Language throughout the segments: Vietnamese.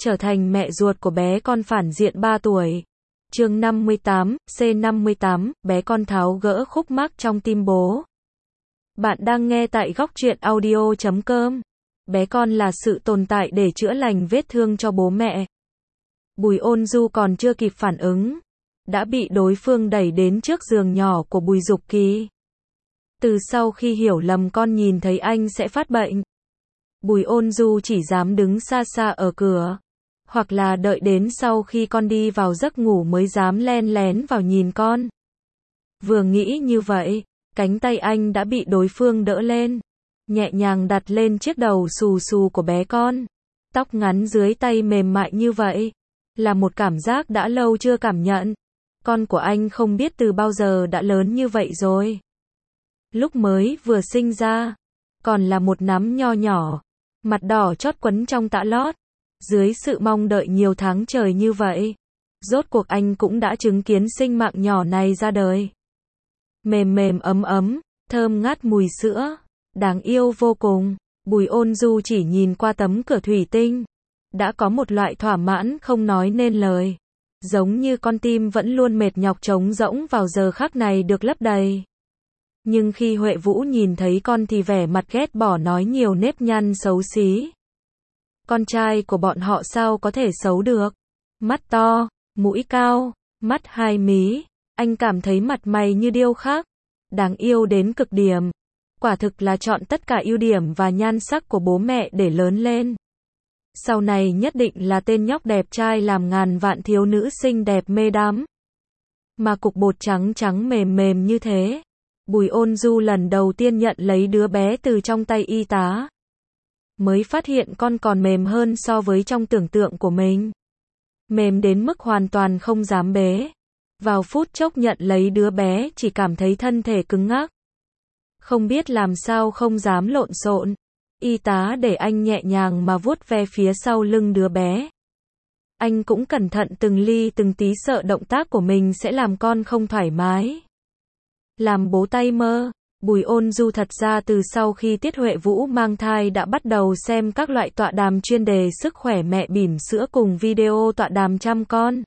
trở thành mẹ ruột của bé con phản diện 3 tuổi. Chương 58, C58, bé con tháo gỡ khúc mắc trong tim bố. Bạn đang nghe tại góc truyện audio.com. Bé con là sự tồn tại để chữa lành vết thương cho bố mẹ. Bùi Ôn Du còn chưa kịp phản ứng, đã bị đối phương đẩy đến trước giường nhỏ của Bùi Dục Kỳ. Từ sau khi hiểu lầm con nhìn thấy anh sẽ phát bệnh, Bùi Ôn Du chỉ dám đứng xa xa ở cửa, hoặc là đợi đến sau khi con đi vào giấc ngủ mới dám len lén vào nhìn con. Vừa nghĩ như vậy, cánh tay anh đã bị đối phương đỡ lên, nhẹ nhàng đặt lên chiếc đầu xù xù của bé con. Tóc ngắn dưới tay mềm mại như vậy, là một cảm giác đã lâu chưa cảm nhận. Con của anh không biết từ bao giờ đã lớn như vậy rồi. Lúc mới vừa sinh ra, còn là một nắm nho nhỏ, mặt đỏ chót quấn trong tã lót. Dưới sự mong đợi nhiều tháng trời như vậy, rốt cuộc anh cũng đã chứng kiến sinh mạng nhỏ này ra đời. Mềm mềm ấm ấm, thơm ngát mùi sữa, đáng yêu vô cùng. Bùi Ôn Du chỉ nhìn qua tấm cửa thủy tinh, đã có một loại thỏa mãn không nói nên lời. Giống như con tim vẫn luôn mệt nhọc trống rỗng vào giờ khắc này được lấp đầy. Nhưng khi Huệ Vũ nhìn thấy con thì vẻ mặt ghét bỏ nói nhiều nếp nhăn xấu xí. Con trai của bọn họ sao có thể xấu được? Mắt to, mũi cao, mắt hai mí, anh cảm thấy mặt mày như điêu khắc, đáng yêu đến cực điểm. Quả thực là chọn tất cả ưu điểm và nhan sắc của bố mẹ để lớn lên. Sau này nhất định là tên nhóc đẹp trai làm ngàn vạn thiếu nữ xinh đẹp mê đắm. Mà cục bột trắng trắng mềm mềm như thế, Bùi Ôn Du lần đầu tiên nhận lấy đứa bé từ trong tay y tá, mới phát hiện con còn mềm hơn so với trong tưởng tượng của mình. Mềm đến mức hoàn toàn không dám bế. Vào phút chốc nhận lấy đứa bé chỉ cảm thấy thân thể cứng ngắc. Không biết làm sao không dám lộn xộn. Y tá để anh nhẹ nhàng mà vuốt ve phía sau lưng đứa bé. Anh cũng cẩn thận từng ly từng tí sợ động tác của mình sẽ làm con không thoải mái. Làm bố tay mơ, Bùi Ôn Du thật ra từ sau khi Tiết Huệ Vũ mang thai đã bắt đầu xem các loại tọa đàm chuyên đề sức khỏe mẹ bỉm sữa cùng video tọa đàm chăm con.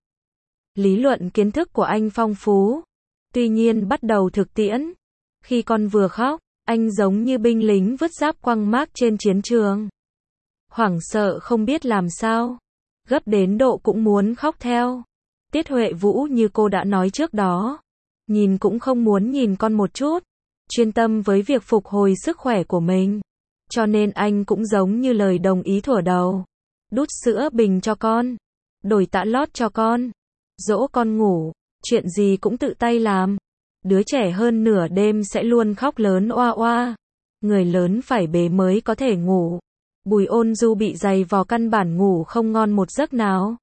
Lý luận kiến thức của anh phong phú. Tuy nhiên bắt đầu thực tiễn, khi con vừa khóc, anh giống như binh lính vứt giáp quăng mác trên chiến trường. Hoảng sợ không biết làm sao, gấp đến độ cũng muốn khóc theo. Tiết Huệ Vũ như cô đã nói trước đó, nhìn cũng không muốn nhìn con một chút, chuyên tâm với việc phục hồi sức khỏe của mình. Cho nên anh cũng giống như lời đồng ý thuở đầu, đút sữa bình cho con, đổi tã lót cho con, dỗ con ngủ, chuyện gì cũng tự tay làm. Đứa trẻ hơn nửa đêm sẽ luôn khóc lớn oa oa, người lớn phải bế mới có thể ngủ. Bùi Ôn Du bị giày vò căn bản ngủ không ngon một giấc nào.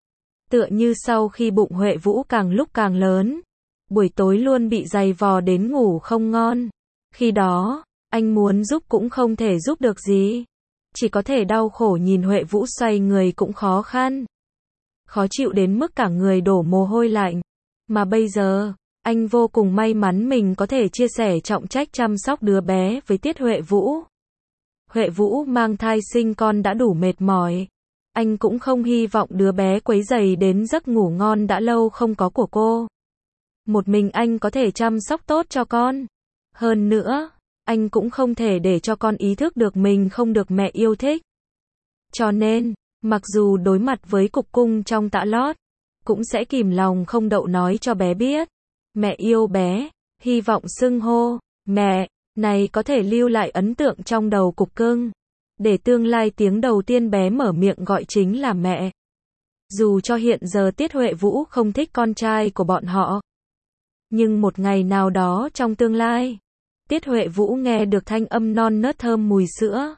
Tựa như sau khi bụng Huệ Vũ càng lúc càng lớn, buổi tối luôn bị giày vò đến ngủ không ngon. Khi đó, anh muốn giúp cũng không thể giúp được gì. Chỉ có thể đau khổ nhìn Huệ Vũ xoay người cũng khó khăn. Khó chịu đến mức cả người đổ mồ hôi lạnh. Mà bây giờ, anh vô cùng may mắn mình có thể chia sẻ trọng trách chăm sóc đứa bé với Tiết Huệ Vũ. Huệ Vũ mang thai sinh con đã đủ mệt mỏi. Anh cũng không hy vọng đứa bé quấy rầy đến giấc ngủ ngon đã lâu không có của cô. Một mình anh có thể chăm sóc tốt cho con. Hơn nữa, anh cũng không thể để cho con ý thức được mình không được mẹ yêu thích. Cho nên, mặc dù đối mặt với cục cung trong tã lót, cũng sẽ kìm lòng không đậu nói cho bé biết. Mẹ yêu bé, hy vọng xưng hô, mẹ, này có thể lưu lại ấn tượng trong đầu cục cưng. Để tương lai tiếng đầu tiên bé mở miệng gọi chính là mẹ. Dù cho hiện giờ Tiết Huệ Vũ không thích con trai của bọn họ. Nhưng một ngày nào đó trong tương lai, Tiết Huệ Vũ nghe được thanh âm non nớt thơm mùi sữa.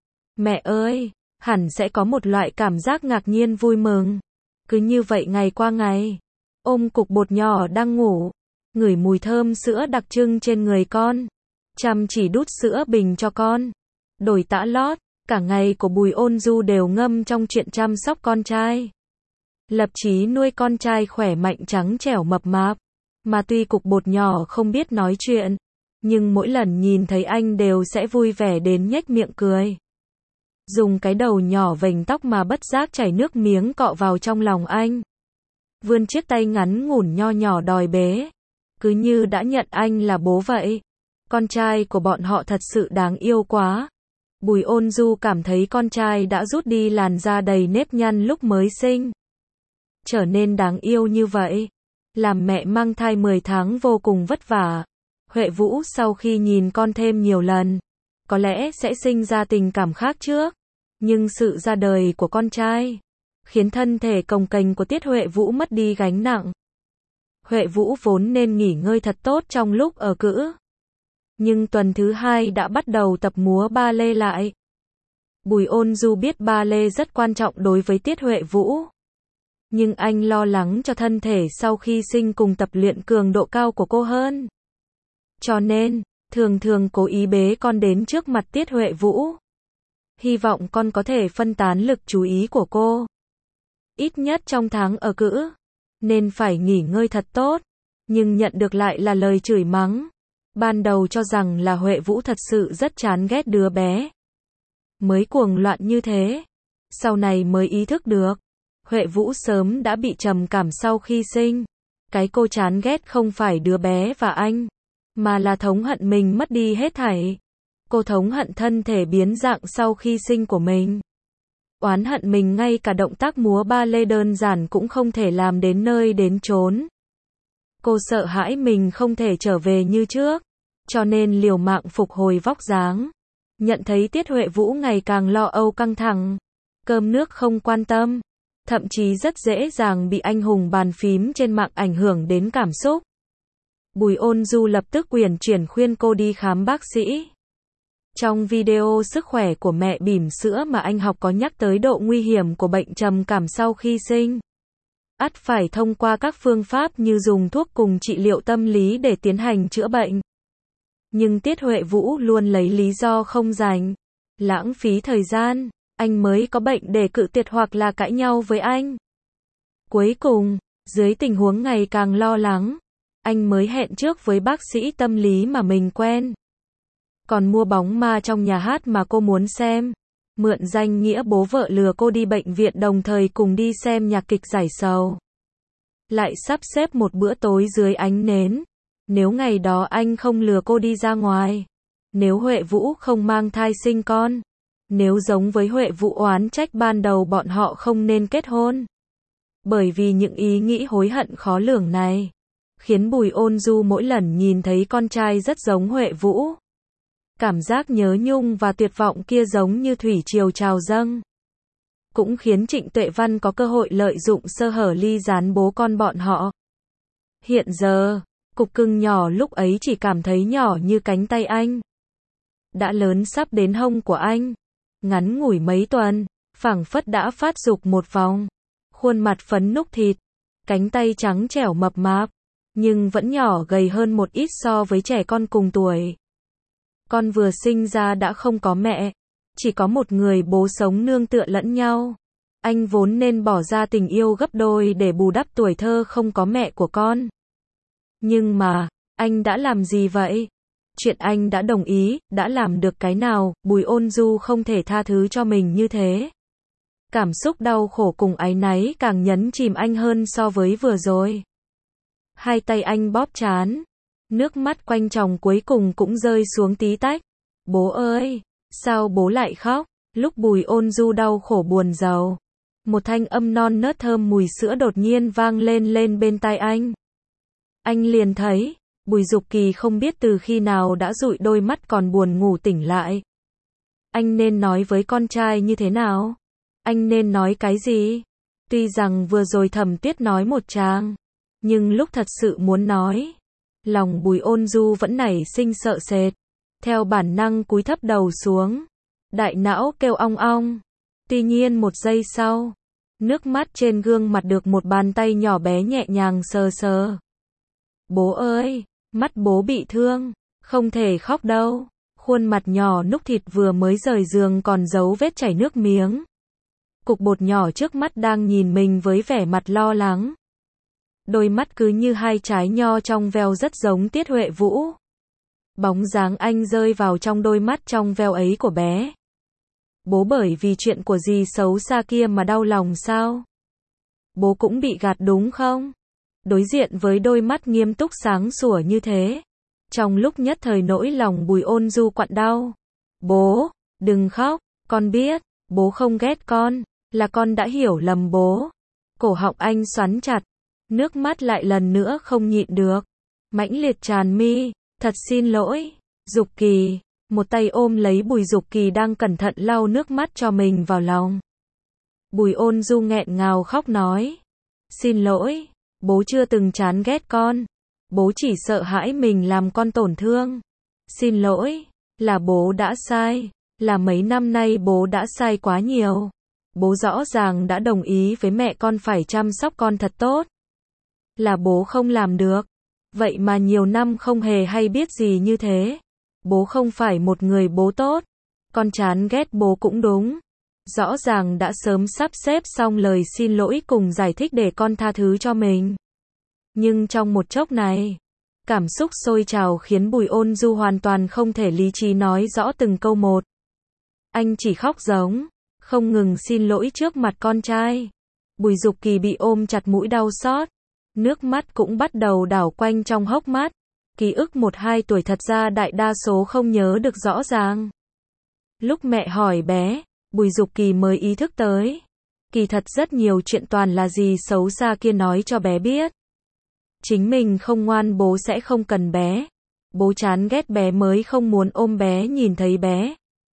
Mẹ ơi, hẳn sẽ có một loại cảm giác ngạc nhiên vui mừng. Cứ như vậy ngày qua ngày, ôm cục bột nhỏ đang ngủ, ngửi mùi thơm sữa đặc trưng trên người con, chăm chỉ đút sữa bình cho con, đổi tã lót, cả ngày của Bùi Ôn Du đều ngâm trong chuyện chăm sóc con trai. Lập chí nuôi con trai khỏe mạnh trắng trẻo mập mạp. Mà tuy cục bột nhỏ không biết nói chuyện, nhưng mỗi lần nhìn thấy anh đều sẽ vui vẻ đến nhếch miệng cười. dùng cái đầu nhỏ vành tóc mà bất giác chảy nước miếng cọ vào trong lòng anh. Vươn chiếc tay ngắn ngủn nho nhỏ đòi bế. Cứ như đã nhận anh là bố vậy. Con trai của bọn họ thật sự đáng yêu quá. Bùi Ôn Du cảm thấy con trai đã rút đi làn da đầy nếp nhăn lúc mới sinh. Trở nên đáng yêu như vậy. Làm mẹ mang thai 10 tháng vô cùng vất vả. Huệ Vũ sau khi nhìn con thêm nhiều lần, có lẽ sẽ sinh ra tình cảm khác trước. Nhưng sự ra đời của con trai khiến thân thể cồng kềnh của Tiết Huệ Vũ mất đi gánh nặng. Huệ Vũ vốn nên nghỉ ngơi thật tốt trong lúc ở cữ. Nhưng tuần thứ 2 đã bắt đầu tập múa ba lê lại. Bùi Ôn Du biết ba lê rất quan trọng đối với Tiết Huệ Vũ. Nhưng anh lo lắng cho thân thể sau khi sinh cùng tập luyện cường độ cao của cô hơn. Cho nên, thường thường cố ý bế con đến trước mặt Tiết Huệ Vũ. Hy vọng con có thể phân tán lực chú ý của cô. Ít nhất trong tháng ở cữ, nên phải nghỉ ngơi thật tốt. Nhưng nhận được lại là lời chửi mắng. Ban đầu cho rằng là Huệ Vũ thật sự rất chán ghét đứa bé. Mới cuồng loạn như thế. Sau này mới ý thức được. Huệ Vũ sớm đã bị trầm cảm sau khi sinh. Cái cô chán ghét không phải đứa bé và anh, mà là thống hận mình mất đi hết thảy. Cô thống hận thân thể biến dạng sau khi sinh của mình. Oán hận mình ngay cả động tác múa ba lê đơn giản cũng không thể làm đến nơi đến chốn. Cô sợ hãi mình không thể trở về như trước, cho nên liều mạng phục hồi vóc dáng. Nhận thấy Tiết Huệ Vũ ngày càng lo âu căng thẳng, cơm nước không quan tâm, thậm chí rất dễ dàng bị anh hùng bàn phím trên mạng ảnh hưởng đến cảm xúc. Bùi Ôn Du lập tức uyển chuyển khuyên cô đi khám bác sĩ. Trong video sức khỏe của mẹ bỉm sữa mà anh học có nhắc tới độ nguy hiểm của bệnh trầm cảm sau khi sinh. Ắt phải thông qua các phương pháp như dùng thuốc cùng trị liệu tâm lý để tiến hành chữa bệnh. Nhưng Tiết Huệ Vũ luôn lấy lý do không rảnh, lãng phí thời gian, anh mới có bệnh để cự tuyệt hoặc là cãi nhau với anh. Cuối cùng, dưới tình huống ngày càng lo lắng, anh mới hẹn trước với bác sĩ tâm lý mà mình quen. Còn mua bóng ma trong nhà hát mà cô muốn xem. Mượn danh nghĩa bố vợ lừa cô đi bệnh viện đồng thời cùng đi xem nhạc kịch giải sầu. Lại sắp xếp một bữa tối dưới ánh nến. Nếu ngày đó anh không lừa cô đi ra ngoài. Nếu Huệ Vũ không mang thai sinh con. Nếu giống với Huệ Vũ oán trách ban đầu bọn họ không nên kết hôn. Bởi vì những ý nghĩ hối hận khó lường này khiến Bùi Ôn Du mỗi lần nhìn thấy con trai rất giống Huệ Vũ. Cảm giác nhớ nhung và tuyệt vọng kia giống như thủy triều trào dâng. Cũng khiến Trịnh Tuệ Văn có cơ hội lợi dụng sơ hở ly gián bố con bọn họ. Hiện giờ, cục cưng nhỏ lúc ấy chỉ cảm thấy nhỏ như cánh tay anh. Đã lớn sắp đến hông của anh. Ngắn ngủi mấy tuần, phảng phất đã phát dục một vòng. Khuôn mặt phấn núc thịt, cánh tay trắng trẻo mập mạp, nhưng vẫn nhỏ gầy hơn một ít so với trẻ con cùng tuổi. Con vừa sinh ra đã không có mẹ, chỉ có một người bố sống nương tựa lẫn nhau. Anh vốn nên bỏ ra tình yêu gấp đôi để bù đắp tuổi thơ không có mẹ của con. Nhưng mà, anh đã làm gì vậy? Chuyện anh đã đồng ý, đã làm được cái nào? Bùi Ôn Du không thể tha thứ cho mình như thế. Cảm xúc đau khổ cùng áy náy càng nhấn chìm anh hơn so với vừa rồi. Hai tay anh bóp trán. Nước mắt quanh tròng cuối cùng cũng rơi xuống tí tách. Bố ơi, sao bố lại khóc? Lúc Bùi Ôn Du đau khổ buồn rầu, một thanh âm non nớt thơm mùi sữa đột nhiên vang lên bên tai anh. Anh liền thấy, Bùi Dục Kỳ không biết từ khi nào đã dụi đôi mắt còn buồn ngủ tỉnh lại. Anh nên nói với con trai như thế nào? Anh nên nói cái gì? Tuy rằng vừa rồi Thẩm Tuyết nói một tràng, nhưng lúc thật sự muốn nói, lòng Bùi Ôn Du vẫn nảy sinh sợ sệt. Theo bản năng cúi thấp đầu xuống. Đại não kêu ong ong. Tuy nhiên một giây sau, nước mắt trên gương mặt được một bàn tay nhỏ bé nhẹ nhàng sờ sờ. Bố ơi, mắt bố bị thương, không thể khóc đâu. Khuôn mặt nhỏ núc thịt vừa mới rời giường còn dấu vết chảy nước miếng. Cục bột nhỏ trước mắt đang nhìn mình với vẻ mặt lo lắng. Đôi mắt cứ như hai trái nho trong veo rất giống Tiết Huệ Vũ. Bóng dáng anh rơi vào trong đôi mắt trong veo ấy của bé. Bố bởi vì chuyện của dì xấu xa kia mà đau lòng sao? Bố cũng bị gạt đúng không? Đối diện với đôi mắt nghiêm túc sáng sủa như thế. Trong lúc nhất thời nỗi lòng Bùi Ôn Du quặn đau. Bố, đừng khóc, con biết, bố không ghét con, là con đã hiểu lầm bố. Cổ họng anh xoắn chặt, nước mắt lại lần nữa không nhịn được. Mãnh liệt tràn mi, thật xin lỗi, Dục Kỳ. Một tay ôm lấy Bùi Dục Kỳ đang cẩn thận lau nước mắt cho mình vào lòng. Bùi Ôn Du nghẹn ngào khóc nói. Xin lỗi, bố chưa từng chán ghét con. Bố chỉ sợ hãi mình làm con tổn thương. Xin lỗi, là bố đã sai. Là mấy năm nay bố đã sai quá nhiều. Bố rõ ràng đã đồng ý với mẹ con phải chăm sóc con thật tốt. Là bố không làm được. Vậy mà nhiều năm không hề hay biết gì như thế. Bố không phải một người bố tốt. Con chán ghét bố cũng đúng. Rõ ràng đã sớm sắp xếp xong lời xin lỗi cùng giải thích để con tha thứ cho mình. Nhưng trong một chốc này, cảm xúc sôi trào khiến Bùi Ôn Du hoàn toàn không thể lý trí nói rõ từng câu một. Anh chỉ khóc giống, không ngừng xin lỗi trước mặt con trai. Bùi Dục Kỳ bị ôm chặt mũi đau xót. Nước mắt cũng bắt đầu đảo quanh trong hốc mắt. Ký ức 1-2 tuổi thật ra đại đa số không nhớ được rõ ràng. Lúc mẹ hỏi bé, Bùi Dục Kỳ mới ý thức tới. Kỳ thật rất nhiều chuyện toàn là dì xấu xa kia nói cho bé biết. Chính mình không ngoan bố sẽ không cần bé. Bố chán ghét bé mới không muốn ôm bé nhìn thấy bé.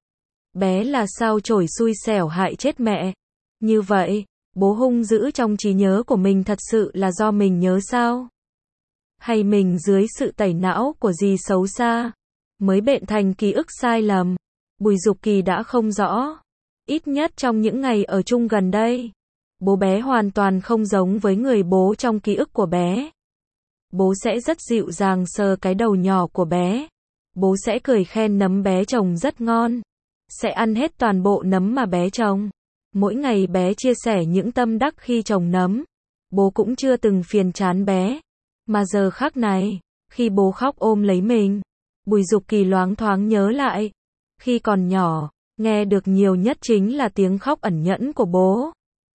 Bé là sao chổi xui xẻo hại chết mẹ. Như vậy, bố hung dữ trong trí nhớ của mình thật sự là do mình nhớ sao? Hay mình dưới sự tẩy não của dì xấu xa, mới bệnh thành ký ức sai lầm? Bùi Dục Kỳ đã không rõ. Ít nhất trong những ngày ở chung gần đây, bố bé hoàn toàn không giống với người bố trong ký ức của bé. Bố sẽ rất dịu dàng sờ cái đầu nhỏ của bé. Bố sẽ cười khen nấm bé trồng rất ngon. Sẽ ăn hết toàn bộ nấm mà bé trồng. Mỗi ngày bé chia sẻ những tâm đắc khi trồng nấm. Bố cũng chưa từng phiền chán bé. Mà giờ khắc này, khi bố khóc ôm lấy mình, Bùi Dục Kỳ loáng thoáng nhớ lại. Khi còn nhỏ, nghe được nhiều nhất chính là tiếng khóc ẩn nhẫn của bố.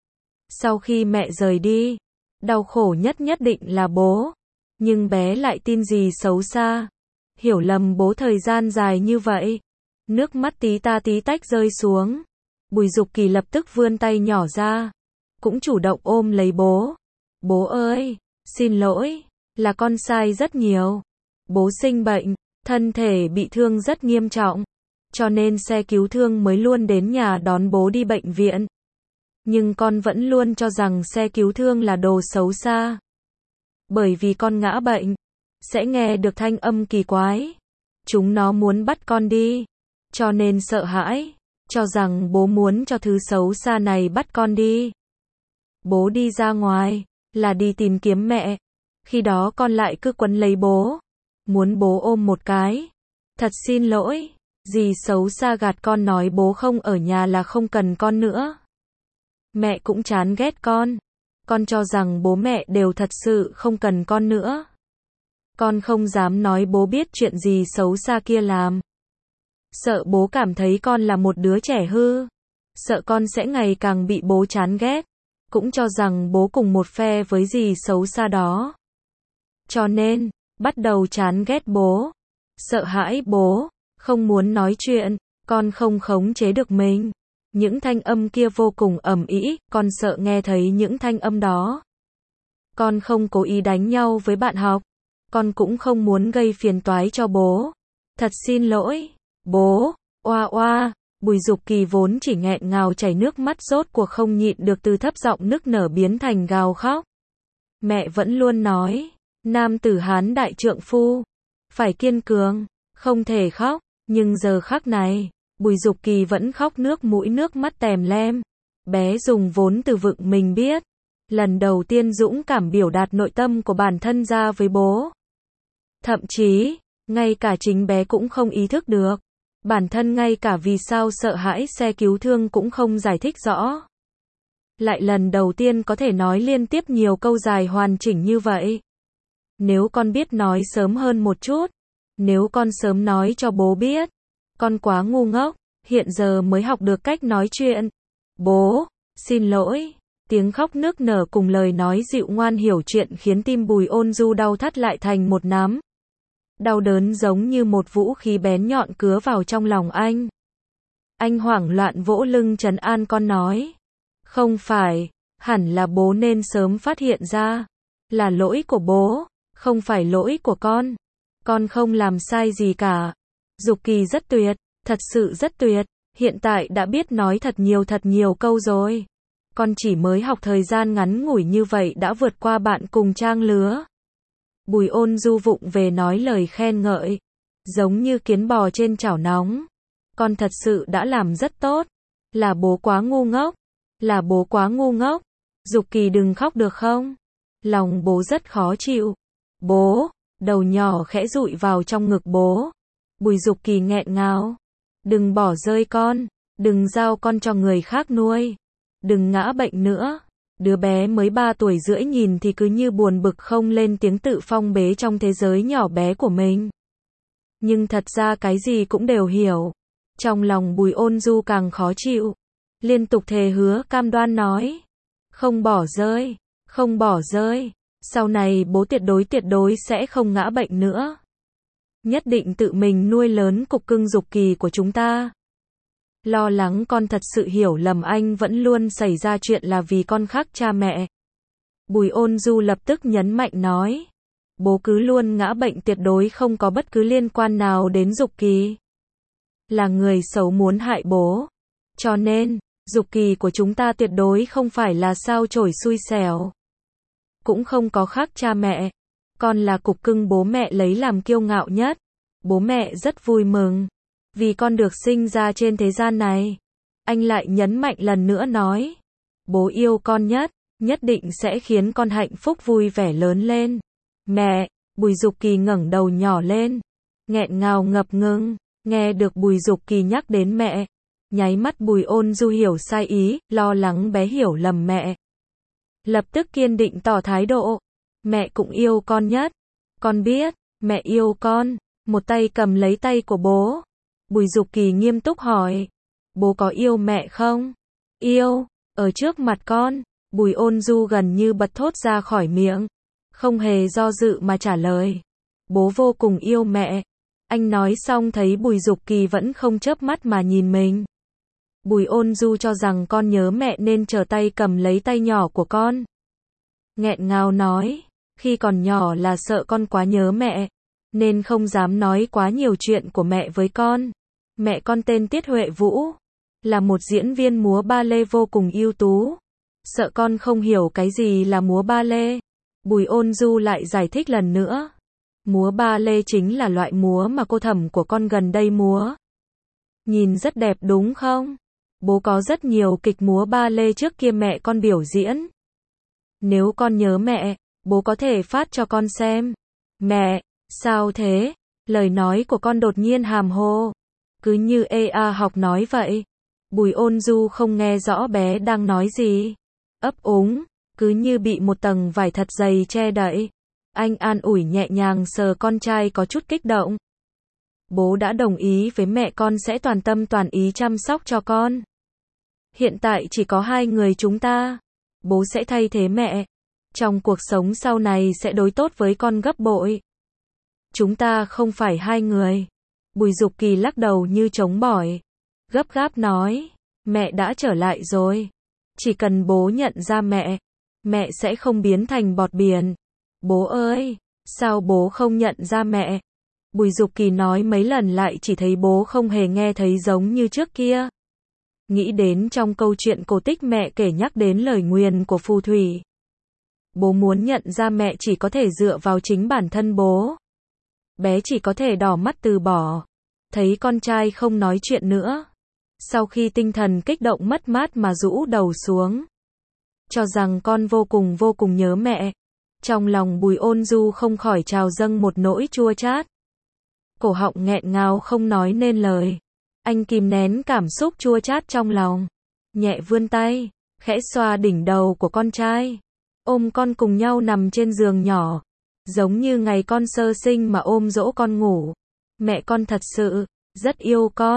Sau khi mẹ rời đi, đau khổ nhất nhất định là bố. Nhưng bé lại tin gì xấu xa. Hiểu lầm bố thời gian dài như vậy. Nước mắt tí ta tí tách rơi xuống. Bùi Dục Kỳ lập tức vươn tay nhỏ ra. Cũng chủ động ôm lấy bố. Bố ơi, xin lỗi, là con sai rất nhiều. Bố sinh bệnh, thân thể bị thương rất nghiêm trọng. Cho nên xe cứu thương mới luôn đến nhà đón bố đi bệnh viện. Nhưng con vẫn luôn cho rằng xe cứu thương là đồ xấu xa. Bởi vì con ngã bệnh, sẽ nghe được thanh âm kỳ quái. Chúng nó muốn bắt con đi. Cho nên sợ hãi, cho rằng bố muốn cho thứ xấu xa này bắt con đi. Bố đi ra ngoài, là đi tìm kiếm mẹ. Khi đó con lại cứ quấn lấy bố. Muốn bố ôm một cái. Thật xin lỗi, dì xấu xa gạt con nói bố không ở nhà là không cần con nữa. Mẹ cũng chán ghét con. Con cho rằng bố mẹ đều thật sự không cần con nữa. Con không dám nói bố biết chuyện gì xấu xa kia làm. Sợ bố cảm thấy con là một đứa trẻ hư. Sợ con sẽ ngày càng bị bố chán ghét. Cũng cho rằng bố cùng một phe với dì xấu xa đó. Cho nên, bắt đầu chán ghét bố. Sợ hãi bố, không muốn nói chuyện, con không khống chế được mình. Những thanh âm kia vô cùng ầm ĩ, con sợ nghe thấy những thanh âm đó. Con không cố ý đánh nhau với bạn học. Con cũng không muốn gây phiền toái cho bố. Thật xin lỗi, bố, oa oa. Bùi Dục Kỳ vốn chỉ nghẹn ngào chảy nước mắt rốt cuộc không nhịn được từ thấp giọng nức nở biến thành gào khóc. Mẹ vẫn luôn nói, nam tử Hán đại trượng phu, phải kiên cường, không thể khóc, nhưng giờ khắc này, Bùi Dục Kỳ vẫn khóc nước mũi nước mắt tèm lem. Bé dùng vốn từ vựng mình biết, lần đầu tiên dũng cảm biểu đạt nội tâm của bản thân ra với bố. Thậm chí, ngay cả chính bé cũng không ý thức được. Bản thân ngay cả vì sao sợ hãi xe cứu thương cũng không giải thích rõ. Lại lần đầu tiên có thể nói liên tiếp nhiều câu dài hoàn chỉnh như vậy. Nếu con biết nói sớm hơn một chút. Nếu con sớm nói cho bố biết. Con quá ngu ngốc, hiện giờ mới học được cách nói chuyện. Bố, xin lỗi. Tiếng khóc nức nở cùng lời nói dịu ngoan hiểu chuyện khiến tim Bùi Ôn Du đau thắt lại thành một nắm. Đau đớn giống như một vũ khí bén nhọn cứa vào trong lòng anh. Anh hoảng loạn vỗ lưng trấn an con nói. Không phải, hẳn là bố nên sớm phát hiện ra. Là lỗi của bố, không phải lỗi của con. Con không làm sai gì cả. Dục Kỳ rất tuyệt, thật sự rất tuyệt. Hiện tại đã biết nói thật nhiều câu rồi. Con chỉ mới học thời gian ngắn ngủi như vậy đã vượt qua bạn cùng trang lứa. Bùi Ôn Du vụng về nói lời khen ngợi. Giống như kiến bò trên chảo nóng. Con thật sự đã làm rất tốt. Là bố quá ngu ngốc. Là bố quá ngu ngốc. Dục Kỳ đừng khóc được không? Lòng bố rất khó chịu. Bố, đầu nhỏ khẽ dụi vào trong ngực bố. Bùi Dục Kỳ nghẹn ngào. Đừng bỏ rơi con. Đừng giao con cho người khác nuôi. Đừng ngã bệnh nữa. Đứa bé mới 3 tuổi rưỡi nhìn thì cứ như buồn bực không lên tiếng tự phong bế trong thế giới nhỏ bé của mình. Nhưng thật ra cái gì cũng đều hiểu. Trong lòng Bùi Ôn Du càng khó chịu. Liên tục thề hứa cam đoan nói. Không bỏ rơi. Không bỏ rơi. Sau này bố tuyệt đối sẽ không ngã bệnh nữa. Nhất định tự mình nuôi lớn cục cưng Dục Kỳ của chúng ta. Lo lắng con thật sự hiểu lầm anh vẫn luôn xảy ra chuyện là vì con khác cha mẹ. Bùi Ôn Du lập tức nhấn mạnh nói. Bố cứ luôn ngã bệnh tuyệt đối không có bất cứ liên quan nào đến Dục Kỳ. Là người xấu muốn hại bố. Cho nên, Dục Kỳ của chúng ta tuyệt đối không phải là sao chổi xui xẻo. Cũng không có khác cha mẹ. Con là cục cưng bố mẹ lấy làm kiêu ngạo nhất. Bố mẹ rất vui mừng. Vì con được sinh ra trên thế gian này. Anh lại nhấn mạnh lần nữa nói. Bố yêu con nhất. Nhất định sẽ khiến con hạnh phúc vui vẻ lớn lên. Mẹ, Bùi Dục Kỳ ngẩng đầu nhỏ lên. Nghẹn ngào ngập ngừng. Nghe được Bùi Dục Kỳ nhắc đến mẹ. Nháy mắt Bùi Ôn Du hiểu sai ý, lo lắng bé hiểu lầm mẹ. Lập tức kiên định tỏ thái độ. Mẹ cũng yêu con nhất. Con biết, mẹ yêu con. Một tay cầm lấy tay của bố. Bùi Dục Kỳ nghiêm túc hỏi. Bố có yêu mẹ không? Yêu. Ở trước mặt con. Bùi Ôn Du gần như bật thốt ra khỏi miệng. Không hề do dự mà trả lời. Bố vô cùng yêu mẹ. Anh nói xong thấy Bùi Dục Kỳ vẫn không chớp mắt mà nhìn mình. Bùi Ôn Du cho rằng con nhớ mẹ nên trở tay cầm lấy tay nhỏ của con. Nghẹn ngào nói. Khi còn nhỏ là sợ con quá nhớ mẹ. Nên không dám nói quá nhiều chuyện của mẹ với con. Mẹ con tên Tiết Huệ Vũ. Là một diễn viên múa ba lê vô cùng ưu tú. Sợ con không hiểu cái gì là múa ba lê. Bùi Ôn Du lại giải thích lần nữa. Múa ba lê chính là loại múa mà cô thẩm của con gần đây múa. Nhìn rất đẹp đúng không? Bố có rất nhiều kịch múa ba lê trước kia mẹ con biểu diễn. Nếu con nhớ mẹ, bố có thể phát cho con xem. Mẹ, sao thế? Lời nói của con đột nhiên hàm hồ. Cứ như học nói vậy. Bùi Ôn Du không nghe rõ bé đang nói gì. Ấp úng, cứ như bị một tầng vải thật dày che đậy. Anh an ủi nhẹ nhàng sờ con trai có chút kích động. Bố đã đồng ý với mẹ con sẽ toàn tâm toàn ý chăm sóc cho con. Hiện tại chỉ có 2 người chúng ta. Bố sẽ thay thế mẹ. Trong cuộc sống sau này sẽ đối tốt với con gấp bội. Chúng ta không phải 2 người. Bùi Dục Kỳ lắc đầu như chống bỏi. Gấp gáp nói. Mẹ đã trở lại rồi. Chỉ cần bố nhận ra mẹ. Mẹ sẽ không biến thành bọt biển. Bố ơi, sao bố không nhận ra mẹ? Bùi Dục Kỳ nói mấy lần lại chỉ thấy bố không hề nghe thấy giống như trước kia. Nghĩ đến trong câu chuyện cổ tích mẹ kể nhắc đến lời nguyền của phù thủy. Bố muốn nhận ra mẹ chỉ có thể dựa vào chính bản thân bố. Bé chỉ có thể đỏ mắt từ bỏ. Thấy con trai không nói chuyện nữa. Sau khi tinh thần kích động mất mát mà rũ đầu xuống. Cho rằng con vô cùng nhớ mẹ. Trong lòng Bùi Ôn Du không khỏi trào dâng một nỗi chua chát. Cổ họng nghẹn ngào không nói nên lời. Anh kìm nén cảm xúc chua chát trong lòng. Nhẹ vươn tay, khẽ xoa đỉnh đầu của con trai. Ôm con cùng nhau nằm trên giường nhỏ. Giống như ngày con sơ sinh mà ôm dỗ con ngủ. Mẹ con thật sự, rất yêu con.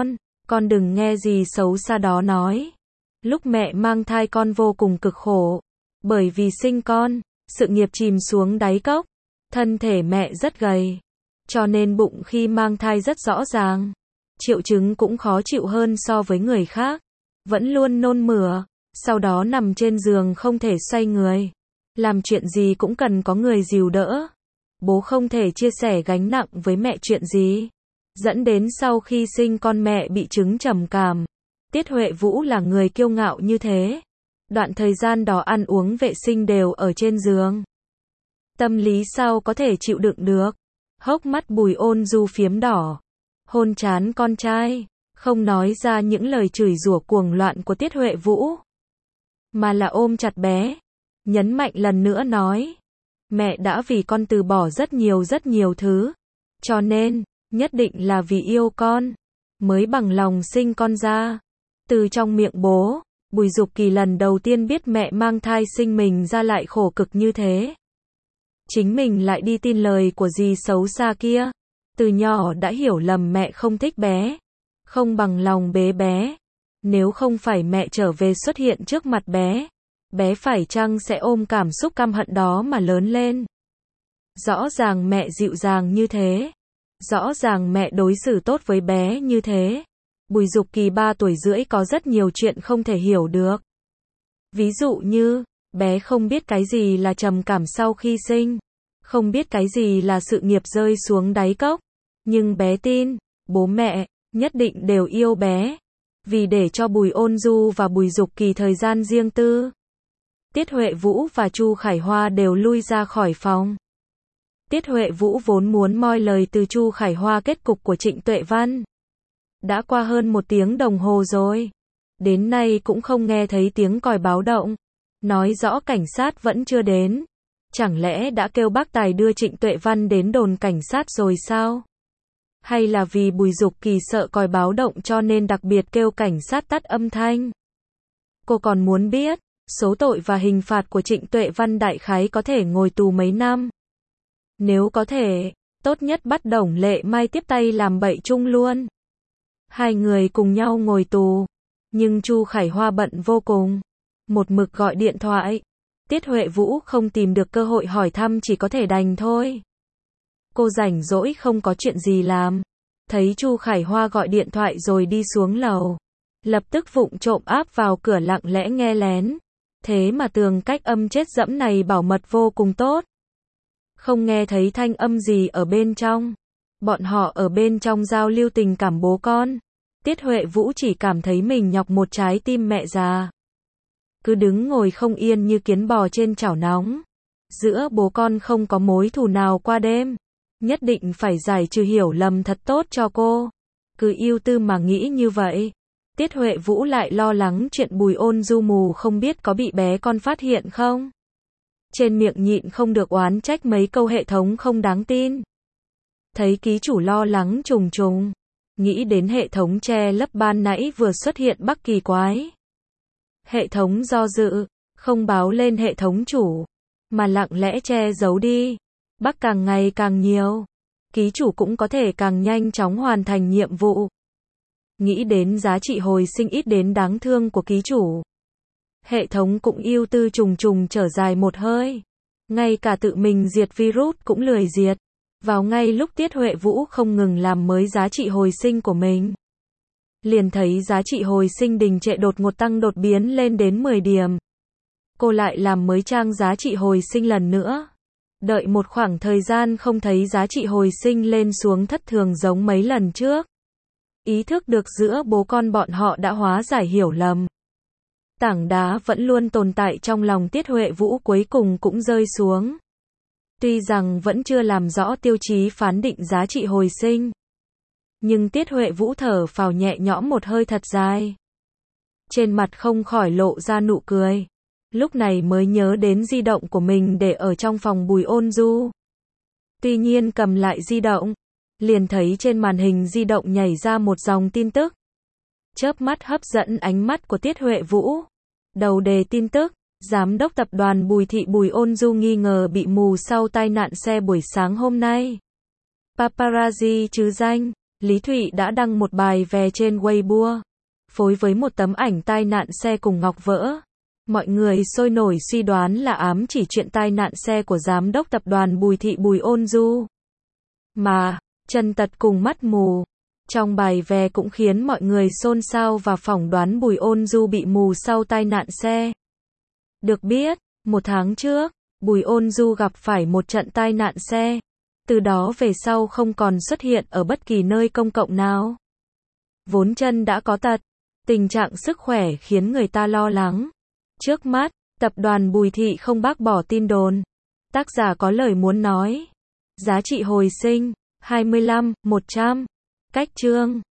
Con đừng nghe gì xấu xa đó nói. Lúc mẹ mang thai con vô cùng cực khổ. Bởi vì sinh con, sự nghiệp chìm xuống đáy cốc. Thân thể mẹ rất gầy. Cho nên bụng khi mang thai rất rõ ràng. Triệu chứng cũng khó chịu hơn so với người khác. Vẫn luôn nôn mửa. Sau đó nằm trên giường không thể xoay người. Làm chuyện gì cũng cần có người dìu đỡ. Bố không thể chia sẻ gánh nặng với mẹ chuyện gì. Dẫn đến sau khi sinh con mẹ bị chứng trầm cảm. Tiết Huệ Vũ là người kiêu ngạo như thế. Đoạn thời gian đó ăn uống vệ sinh đều ở trên giường. Tâm lý sao có thể chịu đựng được. Hốc mắt Bùi Ôn Du phiếm đỏ. Hôn trán con trai. Không nói ra những lời chửi rủa cuồng loạn của Tiết Huệ Vũ. Mà là ôm chặt bé. Nhấn mạnh lần nữa nói. Mẹ đã vì con từ bỏ rất nhiều thứ. Cho nên, nhất định là vì yêu con. Mới bằng lòng sinh con ra. Từ trong miệng bố, Bùi Dục Kỳ lần đầu tiên biết mẹ mang thai sinh mình ra lại khổ cực như thế. Chính mình lại đi tin lời của dì xấu xa kia. Từ nhỏ đã hiểu lầm mẹ không thích bé. Không bằng lòng bế bé. Nếu không phải mẹ trở về xuất hiện trước mặt bé. Bé phải chăng sẽ ôm cảm xúc căm hận đó mà lớn lên. Rõ ràng mẹ dịu dàng như thế. Rõ ràng mẹ đối xử tốt với bé như thế. Bùi Dục Kỳ 3 tuổi rưỡi có rất nhiều chuyện không thể hiểu được. Ví dụ như, bé không biết cái gì là trầm cảm sau khi sinh. Không biết cái gì là sự nghiệp rơi xuống đáy cốc. Nhưng bé tin, bố mẹ, nhất định đều yêu bé. Vì để cho Bùi Ôn Du và Bùi Dục Kỳ thời gian riêng tư. Tiết Huệ Vũ và Chu Khải Hoa đều lui ra khỏi phòng. Tiết Huệ Vũ vốn muốn moi lời từ Chu Khải Hoa kết cục của Trịnh Tuệ Văn. Đã qua hơn 1 tiếng đồng hồ rồi. Đến nay cũng không nghe thấy tiếng còi báo động. Nói rõ cảnh sát vẫn chưa đến. Chẳng lẽ đã kêu bác tài đưa Trịnh Tuệ Văn đến đồn cảnh sát rồi sao? Hay là vì Bùi Dục Kỳ sợ còi báo động cho nên đặc biệt kêu cảnh sát tắt âm thanh? Cô còn muốn biết, số tội và hình phạt của Trịnh Tuệ Văn đại khái có thể ngồi tù mấy năm. Nếu có thể, tốt nhất bắt Đồng Lệ Mai tiếp tay làm bậy chung luôn. 2 người cùng nhau ngồi tù. Nhưng Chu Khải Hoa bận vô cùng. Một mực gọi điện thoại. Tiết Huệ Vũ không tìm được cơ hội hỏi thăm chỉ có thể đành thôi. Cô rảnh rỗi không có chuyện gì làm. Thấy Chu Khải Hoa gọi điện thoại rồi đi xuống lầu. Lập tức vụng trộm áp vào cửa lặng lẽ nghe lén. Thế mà tường cách âm chết dẫm này bảo mật vô cùng tốt. Không nghe thấy thanh âm gì ở bên trong. Bọn họ ở bên trong giao lưu tình cảm bố con. Tiết Huệ Vũ chỉ cảm thấy mình nhọc một trái tim mẹ già. Cứ đứng ngồi không yên như kiến bò trên chảo nóng. Giữa bố con không có mối thù nào qua đêm. Nhất định phải giải trừ hiểu lầm thật tốt cho cô. Cứ ưu tư mà nghĩ như vậy. Tiết Huệ Vũ lại lo lắng chuyện Bùi Ôn Du mù không biết có bị bé con phát hiện không. Trên miệng nhịn không được oán trách mấy câu hệ thống không đáng tin. Thấy ký chủ lo lắng trùng trùng. Nghĩ đến hệ thống che lấp ban nãy vừa xuất hiện Bắc kỳ quái. Hệ thống do dự, không báo lên hệ thống chủ, mà lặng lẽ che giấu đi. Bắc càng ngày càng nhiều. Ký chủ cũng có thể càng nhanh chóng hoàn thành nhiệm vụ. Nghĩ đến giá trị hồi sinh ít đến đáng thương của ký chủ. Hệ thống cũng ưu tư trùng trùng trở dài một hơi. Ngay cả tự mình diệt virus cũng lười diệt. Vào ngay lúc Tiết Huệ Vũ không ngừng làm mới giá trị hồi sinh của mình. Liền thấy giá trị hồi sinh đình trệ đột ngột tăng đột biến lên đến 10 điểm. Cô lại làm mới trang giá trị hồi sinh lần nữa. Đợi một khoảng thời gian không thấy giá trị hồi sinh lên xuống thất thường giống mấy lần trước. Ý thức được giữa bố con bọn họ đã hóa giải hiểu lầm. Tảng đá vẫn luôn tồn tại trong lòng Tiết Huệ Vũ cuối cùng cũng rơi xuống. Tuy rằng vẫn chưa làm rõ tiêu chí phán định giá trị hồi sinh. Nhưng Tiết Huệ Vũ thở phào nhẹ nhõm một hơi thật dài. Trên mặt không khỏi lộ ra nụ cười. Lúc này mới nhớ đến di động của mình để ở trong phòng Bùi Ôn Du. Tuy nhiên cầm lại di động, liền thấy trên màn hình di động nhảy ra một dòng tin tức. Chớp mắt hấp dẫn ánh mắt của Tiết Huệ Vũ. Đầu đề tin tức, Giám đốc tập đoàn Bùi Thị Bùi Ôn Du nghi ngờ bị mù sau tai nạn xe buổi sáng hôm nay. Paparazzi trứ danh, Lý Thụy đã đăng một bài về trên Weibo, phối với một tấm ảnh tai nạn xe cùng ngọc vỡ. Mọi người sôi nổi suy đoán là ám chỉ chuyện tai nạn xe của giám đốc tập đoàn Bùi Thị Bùi Ôn Du. Mà, chân tật cùng mắt mù. Trong bài về cũng khiến mọi người xôn xao và phỏng đoán Bùi Ôn Du bị mù sau tai nạn xe. Được biết, 1 tháng trước, Bùi Ôn Du gặp phải một trận tai nạn xe. Từ đó về sau không còn xuất hiện ở bất kỳ nơi công cộng nào. Vốn chân đã có tật, tình trạng sức khỏe khiến người ta lo lắng. Trước mắt, tập đoàn Bùi Thị không bác bỏ tin đồn. Tác giả có lời muốn nói. Giá trị hồi sinh, 25, 100. Cách chương.